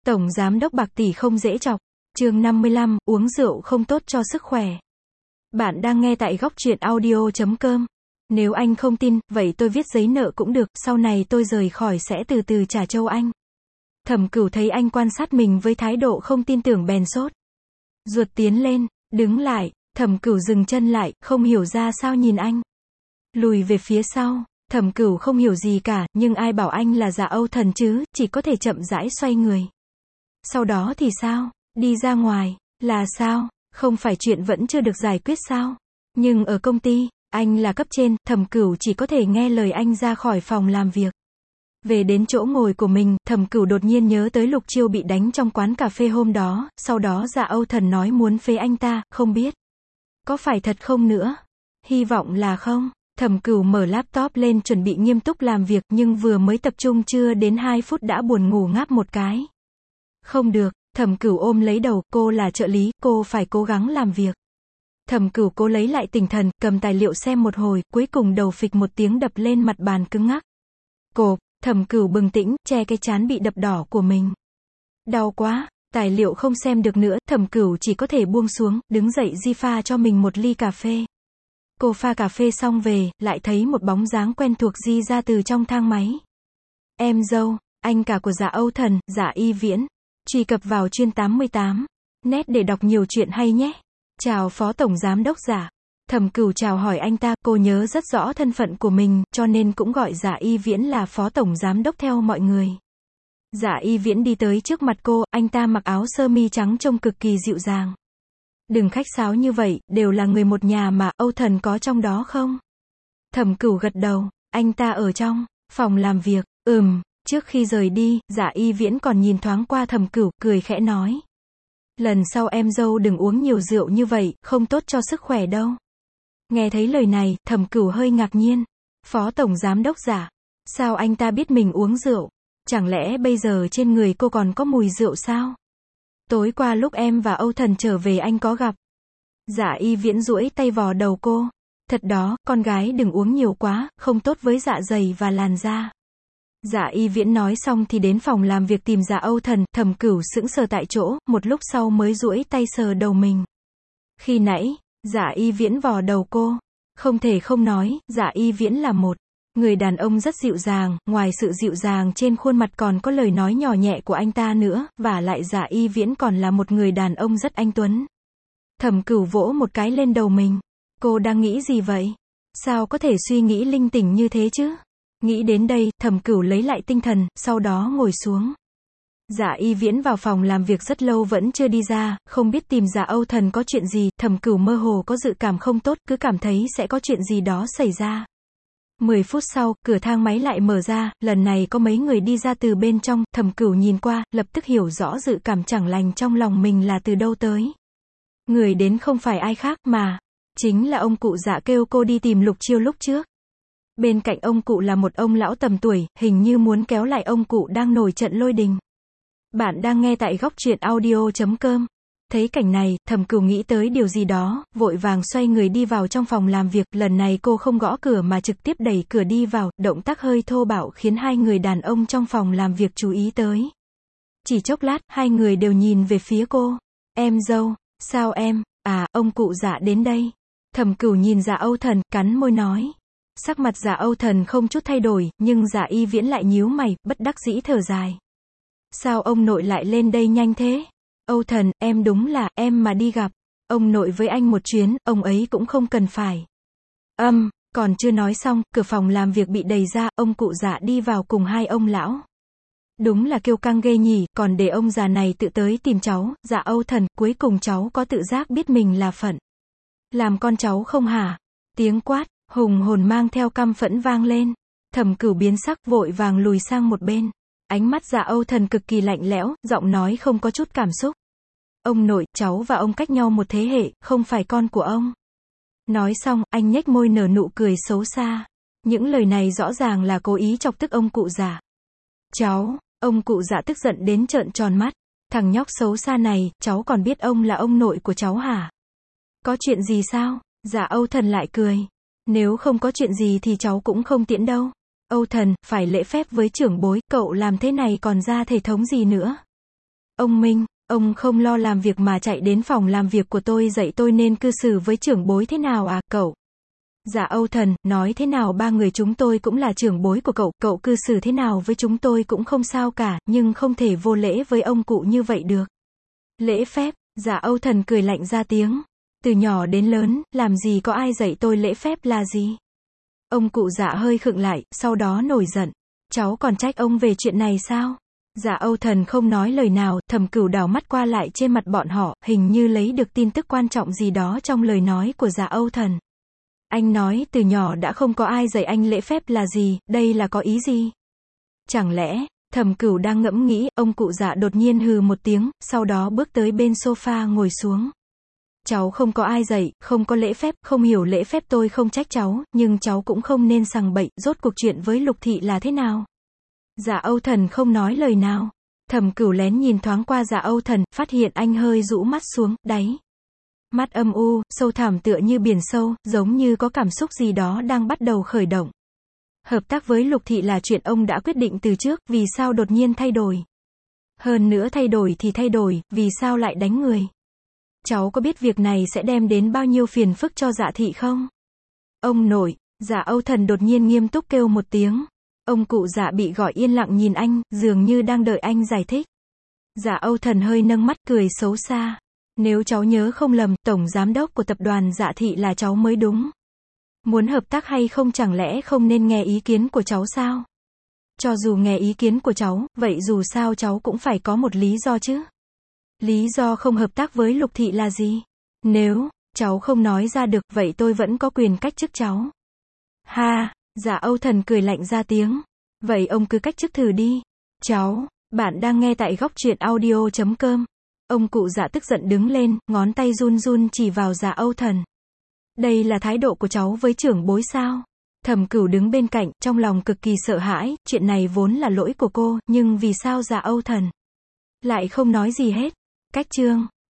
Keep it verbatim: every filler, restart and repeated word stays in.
Tổng giám đốc bạc tỷ không dễ chọc. Chương năm mươi lăm, uống rượu không tốt cho sức khỏe. Bạn đang nghe tại góc truyện audio chấm com. Nếu anh không tin, vậy tôi viết giấy nợ cũng được, sau này tôi rời khỏi sẽ từ từ trả cho anh. Thẩm Cửu thấy anh quan sát mình với thái độ không tin tưởng bèn sốt ruột tiến lên, đứng lại, Thẩm Cửu dừng chân lại, không hiểu ra sao nhìn anh. Lùi về phía sau, Thẩm Cửu không hiểu gì cả, nhưng ai bảo anh là Dạ Âu Thần chứ, chỉ có thể chậm rãi xoay người. Sau đó thì sao? Đi ra ngoài, là sao? Không phải chuyện vẫn chưa được giải quyết sao? Nhưng ở công ty, anh là cấp trên, Thẩm Cửu chỉ có thể nghe lời anh ra khỏi phòng làm việc. Về đến chỗ ngồi của mình, Thẩm Cửu đột nhiên nhớ tới Lục Chiêu bị đánh trong quán cà phê hôm đó, sau đó Dạ Âu Thần nói muốn phế anh ta, không biết có phải thật không nữa. Hy vọng là không. Thẩm Cửu mở laptop lên chuẩn bị nghiêm túc làm việc, nhưng vừa mới tập trung chưa đến hai phút đã buồn ngủ ngáp một cái. Không được, Thẩm Cửu ôm lấy đầu, cô là trợ lý, cô phải cố gắng làm việc. Thẩm Cửu cố lấy lại tinh thần, cầm tài liệu xem một hồi, cuối cùng đầu phịch một tiếng đập lên mặt bàn cứng ngắc. Cộp, Thẩm Cửu bừng tỉnh, che cái trán bị đập đỏ của mình. Đau quá, tài liệu không xem được nữa, Thẩm Cửu chỉ có thể buông xuống, đứng dậy di pha cho mình một ly cà phê. Cô pha cà phê xong về, lại thấy một bóng dáng quen thuộc di ra từ trong thang máy. Em dâu, anh cả của Dạ Âu Thần, Dạ Y Viễn. Truy cập vào chuyên tám mươi tám net để đọc nhiều chuyện hay nhé. Chào Phó Tổng Giám đốc Dạ. Thẩm Cửu chào hỏi anh ta, cô nhớ rất rõ thân phận của mình, cho nên cũng gọi Dạ Y Viễn là Phó Tổng Giám đốc theo mọi người. Dạ Y Viễn đi tới trước mặt cô, anh ta mặc áo sơ mi trắng trông cực kỳ dịu dàng. Đừng khách sáo như vậy, đều là người một nhà mà, Âu Thần có trong đó không? Thẩm Cửu gật đầu, anh ta ở trong phòng làm việc. Ừm. Trước khi rời đi, Dạ Y Viễn còn nhìn thoáng qua Thẩm Cửu, cười khẽ nói. Lần sau em dâu đừng uống nhiều rượu như vậy, không tốt cho sức khỏe đâu. Nghe thấy lời này, Thẩm Cửu hơi ngạc nhiên. Phó Tổng Giám đốc Dạ. Sao anh ta biết mình uống rượu? Chẳng lẽ bây giờ trên người cô còn có mùi rượu sao? Tối qua lúc em và Âu Thần trở về anh có gặp. Dạ Y Viễn duỗi tay vò đầu cô. Thật đó, con gái đừng uống nhiều quá, không tốt với dạ dày và làn da. Dạ Y Viễn nói xong thì đến phòng làm việc tìm Dạ Âu Thần, Thẩm Cửu sững sờ tại chỗ, một lúc sau mới duỗi tay sờ đầu mình. Khi nãy, Dạ Y Viễn vò đầu cô. Không thể không nói, Dạ Y Viễn là một người đàn ông rất dịu dàng, ngoài sự dịu dàng trên khuôn mặt còn có lời nói nhỏ nhẹ của anh ta nữa, và lại Dạ Y Viễn còn là một người đàn ông rất anh tuấn. Thẩm Cửu vỗ một cái lên đầu mình. Cô đang nghĩ gì vậy? Sao có thể suy nghĩ linh tinh như thế chứ? Nghĩ đến đây, Thẩm Cửu lấy lại tinh thần, sau đó ngồi xuống. Dạ Y Viễn vào phòng làm việc rất lâu vẫn chưa đi ra, không biết tìm Dạ Âu Thần có chuyện gì, Thẩm Cửu mơ hồ có dự cảm không tốt, cứ cảm thấy sẽ có chuyện gì đó xảy ra. Mười phút sau, cửa thang máy lại mở ra, lần này có mấy người đi ra từ bên trong, Thẩm Cửu nhìn qua, lập tức hiểu rõ dự cảm chẳng lành trong lòng mình là từ đâu tới. Người đến không phải ai khác mà chính là ông cụ Dạ kêu cô đi tìm Lục Chiêu lúc trước. Bên cạnh ông cụ là một ông lão tầm tuổi, hình như muốn kéo lại ông cụ đang nổi trận lôi đình. Bạn đang nghe tại góc truyện audio chấm com. Thấy cảnh này, Thẩm Cửu nghĩ tới điều gì đó, vội vàng xoay người đi vào trong phòng làm việc, lần này cô không gõ cửa mà trực tiếp đẩy cửa đi vào, động tác hơi thô bạo khiến hai người đàn ông trong phòng làm việc chú ý tới. Chỉ chốc lát, hai người đều nhìn về phía cô. Em dâu, sao em, à, ông cụ Dạ đến đây. Thẩm Cửu nhìn Dạ Âu Thần, cắn môi nói. Sắc mặt Dạ Âu Thần không chút thay đổi, nhưng Dạ Y Viễn lại nhíu mày, bất đắc dĩ thở dài. Sao ông nội lại lên đây nhanh thế? Âu Thần, em đúng là, em mà đi gặp ông nội với anh một chuyến, ông ấy cũng không cần phải. Âm, um, còn chưa nói xong, cửa phòng làm việc bị đẩy ra, ông cụ Dạ đi vào cùng hai ông lão. Đúng là kiêu căng ghê nhỉ, còn để ông già này tự tới tìm cháu. Dạ Âu Thần, cuối cùng cháu có tự giác biết mình là phận làm con cháu không hả? Tiếng quát hùng hồn mang theo căm phẫn vang lên. Thẩm Cửu biến sắc, vội vàng lùi sang một bên. Ánh mắt Dạ Âu Thần cực kỳ lạnh lẽo, giọng nói không có chút cảm xúc. Ông nội, cháu và ông cách nhau một thế hệ, không phải con của ông. Nói xong, anh nhếch môi nở nụ cười xấu xa. Những lời này rõ ràng là cố ý chọc tức ông cụ Dạ. Cháu, ông cụ Dạ tức giận đến trợn tròn mắt. Thằng nhóc xấu xa này, cháu còn biết ông là ông nội của cháu hả? Có chuyện gì sao? Dạ Âu Thần lại cười. Nếu không có chuyện gì thì cháu cũng không tiễn đâu. Âu Thần, phải lễ phép với trưởng bối, cậu làm thế này còn ra thể thống gì nữa? Ông Minh, ông không lo làm việc mà chạy đến phòng làm việc của tôi dạy tôi nên cư xử với trưởng bối thế nào à, cậu? Dạ Âu Thần, nói thế nào ba người chúng tôi cũng là trưởng bối của cậu, cậu cư xử thế nào với chúng tôi cũng không sao cả, nhưng không thể vô lễ với ông cụ như vậy được. Lễ phép, dạ Âu Thần cười lạnh ra tiếng. Từ nhỏ đến lớn, làm gì có ai dạy tôi lễ phép là gì? Ông cụ dạ hơi khựng lại, sau đó nổi giận. Cháu còn trách ông về chuyện này sao? Dạ Âu Thần không nói lời nào, Thẩm Cửu đảo mắt qua lại trên mặt bọn họ, hình như lấy được tin tức quan trọng gì đó trong lời nói của dạ Âu Thần. Anh nói từ nhỏ đã không có ai dạy anh lễ phép là gì, đây là có ý gì? Chẳng lẽ, Thẩm Cửu đang ngẫm nghĩ, ông cụ dạ đột nhiên hừ một tiếng, sau đó bước tới bên sofa ngồi xuống. Cháu không có ai dạy, không có lễ phép, không hiểu lễ phép tôi không trách cháu, nhưng cháu cũng không nên sằng bậy, rốt cuộc chuyện với Lục Thị là thế nào? Dạ Âu Thần không nói lời nào. Thẩm Cửu lén nhìn thoáng qua dạ Âu Thần, phát hiện anh hơi rũ mắt xuống, đáy mắt âm u, sâu thẳm tựa như biển sâu, giống như có cảm xúc gì đó đang bắt đầu khởi động. Hợp tác với Lục Thị là chuyện ông đã quyết định từ trước, vì sao đột nhiên thay đổi? Hơn nữa thay đổi thì thay đổi, vì sao lại đánh người? Cháu có biết việc này sẽ đem đến bao nhiêu phiền phức cho Dạ Thị không? Ông nội, dạ Âu Thần đột nhiên nghiêm túc kêu một tiếng. Ông cụ dạ bị gọi yên lặng nhìn anh, dường như đang đợi anh giải thích. Dạ Âu Thần hơi nâng mắt cười xấu xa. Nếu cháu nhớ không lầm, tổng giám đốc của tập đoàn Dạ Thị là cháu mới đúng. Muốn hợp tác hay không chẳng lẽ không nên nghe ý kiến của cháu sao? Cho dù nghe ý kiến của cháu, vậy dù sao cháu cũng phải có một lý do chứ. Lý do không hợp tác với Lục Thị là gì? Nếu cháu không nói ra được, vậy tôi vẫn có quyền cách chức cháu. Ha, dạ Âu Thần cười lạnh ra tiếng. Vậy ông cứ cách chức thử đi. Cháu, bạn đang nghe tại góc truyện audio chấm com. Ông cụ dạ tức giận đứng lên, ngón tay run run chỉ vào dạ Âu Thần. Đây là thái độ của cháu với trưởng bối sao? Thẩm Cửu đứng bên cạnh, trong lòng cực kỳ sợ hãi, chuyện này vốn là lỗi của cô, nhưng vì sao dạ Âu Thần lại không nói gì hết? Cách chương